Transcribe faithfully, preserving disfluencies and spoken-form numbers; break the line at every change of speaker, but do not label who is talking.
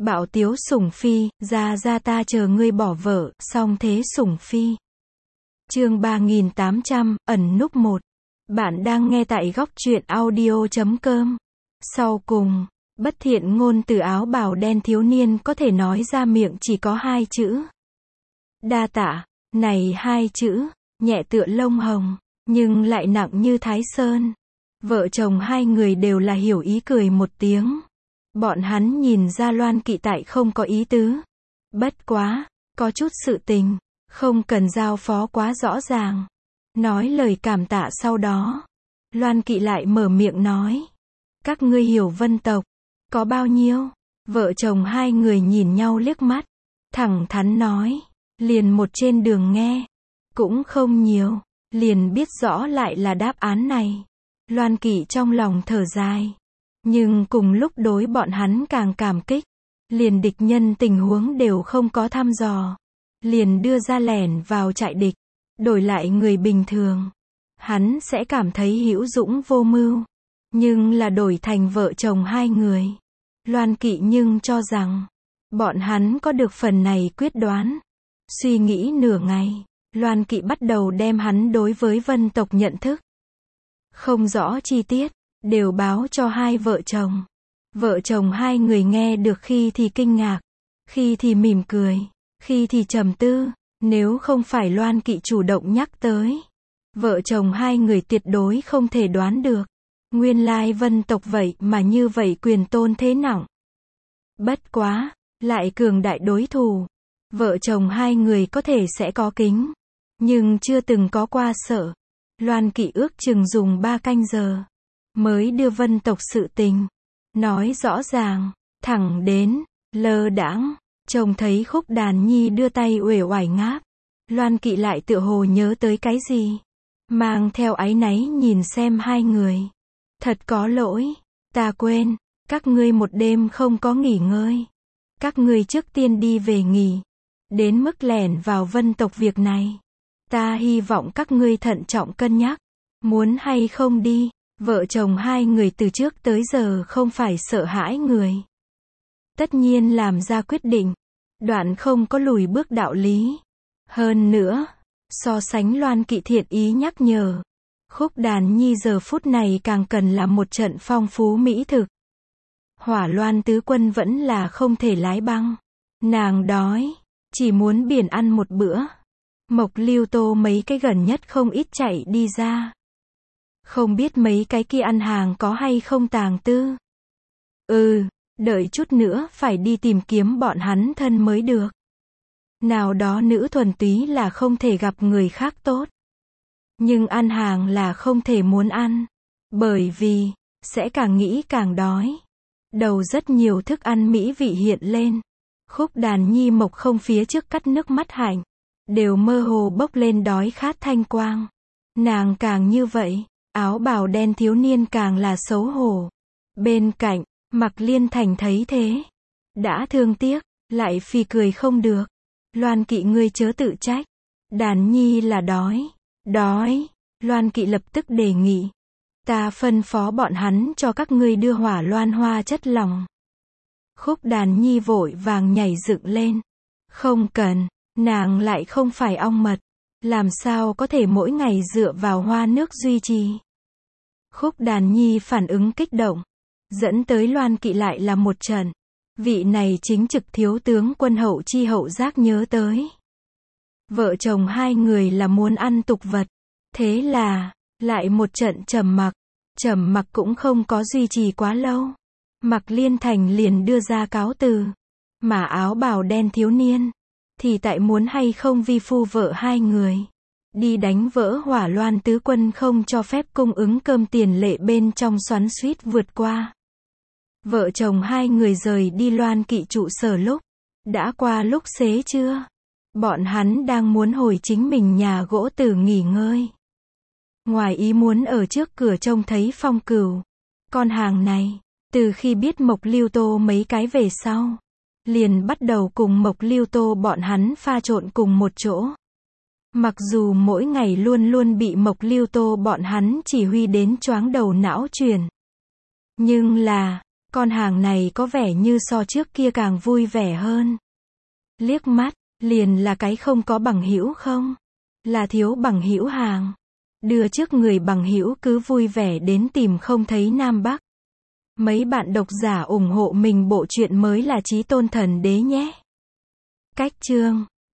Bạo tiếu sủng phi, ra ra ta chờ ngươi bỏ vợ, song thế sủng phi. Chương ba nghìn tám trăm, ẩn núp một. Bạn đang nghe tại góc truyện audio chấm com. Sau cùng, bất thiện ngôn từ áo bào đen thiếu niên có thể nói ra miệng chỉ có hai chữ. Đa tạ, này hai chữ, nhẹ tựa lông hồng, nhưng lại nặng như Thái Sơn. Vợ chồng hai người đều là hiểu ý cười một tiếng. Bọn hắn nhìn ra Loan Kỵ tại không có ý tứ. Bất quá, có chút sự tình, không cần giao phó quá rõ ràng. Nói lời cảm tạ sau đó, Loan Kỵ lại mở miệng nói. Các ngươi hiểu Vân tộc, có bao nhiêu? Vợ chồng hai người nhìn nhau liếc mắt, thẳng thắn nói, liền một trên đường nghe, cũng không nhiều, liền biết rõ lại là đáp án này. Loan Kỵ trong lòng thở dài, nhưng cùng lúc đối bọn hắn càng cảm kích, liền địch nhân tình huống đều không có thăm dò, liền đưa ra lẻn vào trại địch, đổi lại người bình thường, hắn sẽ cảm thấy hữu dũng vô mưu, nhưng là đổi thành vợ chồng hai người, Loan Kỵ nhưng cho rằng, bọn hắn có được phần này quyết đoán. Suy nghĩ nửa ngày, Loan Kỵ bắt đầu đem hắn đối với Vân tộc nhận thức, không rõ chi tiết, đều báo cho hai vợ chồng. Vợ chồng hai người nghe được khi thì kinh ngạc, khi thì mỉm cười, khi thì trầm tư, nếu không phải Loan Kỵ chủ động nhắc tới, vợ chồng hai người tuyệt đối không thể đoán được. Nguyên lai Vân tộc vậy mà như vậy quyền tôn thế nặng. Bất quá, lại cường đại đối thủ. Vợ chồng hai người có thể sẽ có kính, nhưng chưa từng có qua sợ. Loan Kỵ ước chừng dùng ba canh giờ, mới đưa Vân tộc sự tình, nói rõ ràng, thẳng đến, lơ đãng, trông thấy Khúc Đàn Nhi đưa tay uể oải ngáp. Loan Kỵ lại tựa hồ nhớ tới cái gì, mang theo áy náy nhìn xem hai người. Thật có lỗi, ta quên, các ngươi một đêm không có nghỉ ngơi. Các ngươi trước tiên đi về nghỉ, đến mức lẻn vào Vân tộc việc này. Ta hy vọng các ngươi thận trọng cân nhắc, muốn hay không đi. Vợ chồng hai người từ trước tới giờ không phải sợ hãi người. Tất nhiên làm ra quyết định, đoạn không có lùi bước đạo lý. Hơn nữa, so sánh Loan Kỵ thiện ý nhắc nhở, Khúc Đàn Nhi giờ phút này càng cần là một trận phong phú mỹ thực. Hỏa Loan tứ quân vẫn là không thể lái băng. Nàng đói, chỉ muốn biển ăn một bữa. Mộc Lưu Tô mấy cái gần nhất không ít chạy đi ra. Không biết mấy cái kia ăn hàng có hay không tàng tư. Ừ, đợi chút nữa phải đi tìm kiếm bọn hắn thân mới được. Nào đó nữ thuần túy là không thể gặp người khác tốt. Nhưng ăn hàng là không thể muốn ăn. Bởi vì, sẽ càng nghĩ càng đói. Đầu rất nhiều thức ăn mỹ vị hiện lên. Khúc Đàn Nhi Mộc không phía trước cắt nước mắt hạnh, đều mơ hồ bốc lên đói khát thanh quang. Nàng càng như vậy, áo bào đen thiếu niên càng là xấu hổ. Bên cạnh, Mặc Liên Thành thấy thế, đã thương tiếc, lại phì cười không được. Loan Kỵ ngươi chớ tự trách. Đàn Nhi là đói. Đói. Loan Kỵ lập tức đề nghị. Ta phân phó bọn hắn cho các ngươi đưa hỏa loan hoa chất lỏng. Khúc Đàn Nhi vội vàng nhảy dựng lên. Không cần, nàng lại không phải ong mật. Làm sao có thể mỗi ngày dựa vào hoa nước duy trì. Khúc Đàn Nhi phản ứng kích động, dẫn tới Loan Kỵ lại là một trận. Vị này chính trực thiếu tướng quân hậu chi hậu giác nhớ tới. Vợ chồng hai người là muốn ăn tục vật. Thế là, lại một trận trầm mặc. Trầm mặc cũng không có duy trì quá lâu. Mặc Liên Thành liền đưa ra cáo từ. Mà áo bào đen thiếu niên, thì tại muốn hay không vi phu vợ hai người. Đi đánh vỡ Hỏa Loan tứ quân không cho phép cung ứng cơm tiền lệ bên trong xoắn xuýt vượt qua. Vợ chồng hai người rời đi Loan Kỵ trụ sở lúc, đã qua lúc xế trưa. Bọn hắn đang muốn hồi chính mình nhà gỗ tử nghỉ ngơi. Ngoài ý muốn ở trước cửa trông thấy Phong Cửu. Con hàng này, từ khi biết Mộc Lưu Tô mấy cái về sau, liền bắt đầu cùng Mộc Lưu Tô bọn hắn pha trộn cùng một chỗ. Mặc dù mỗi ngày luôn luôn bị Mộc Lưu Tô bọn hắn chỉ huy đến choáng đầu não chuyển. Nhưng là, Con hàng này có vẻ như so trước kia càng vui vẻ hơn. Liếc mắt, liền là cái không có bằng hữu không? Là thiếu bằng hữu hàng. Đưa trước người bằng hữu cứ vui vẻ đến tìm không thấy Nam Bắc. Mấy bạn độc giả ủng hộ mình bộ truyện mới là Chí Tôn Thần Đế nhé. Cách chương